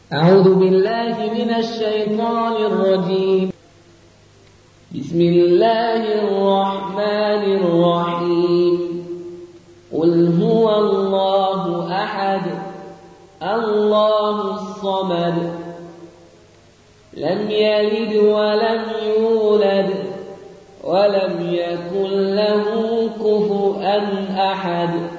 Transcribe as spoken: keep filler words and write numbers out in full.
أعوذ بالله من الشيطان الرجيم. بسم الله الرحمن الرحيم. قل هو الله أحد الله الصمد لم يلد ولم يولد ولم يكن له كفوا أحد.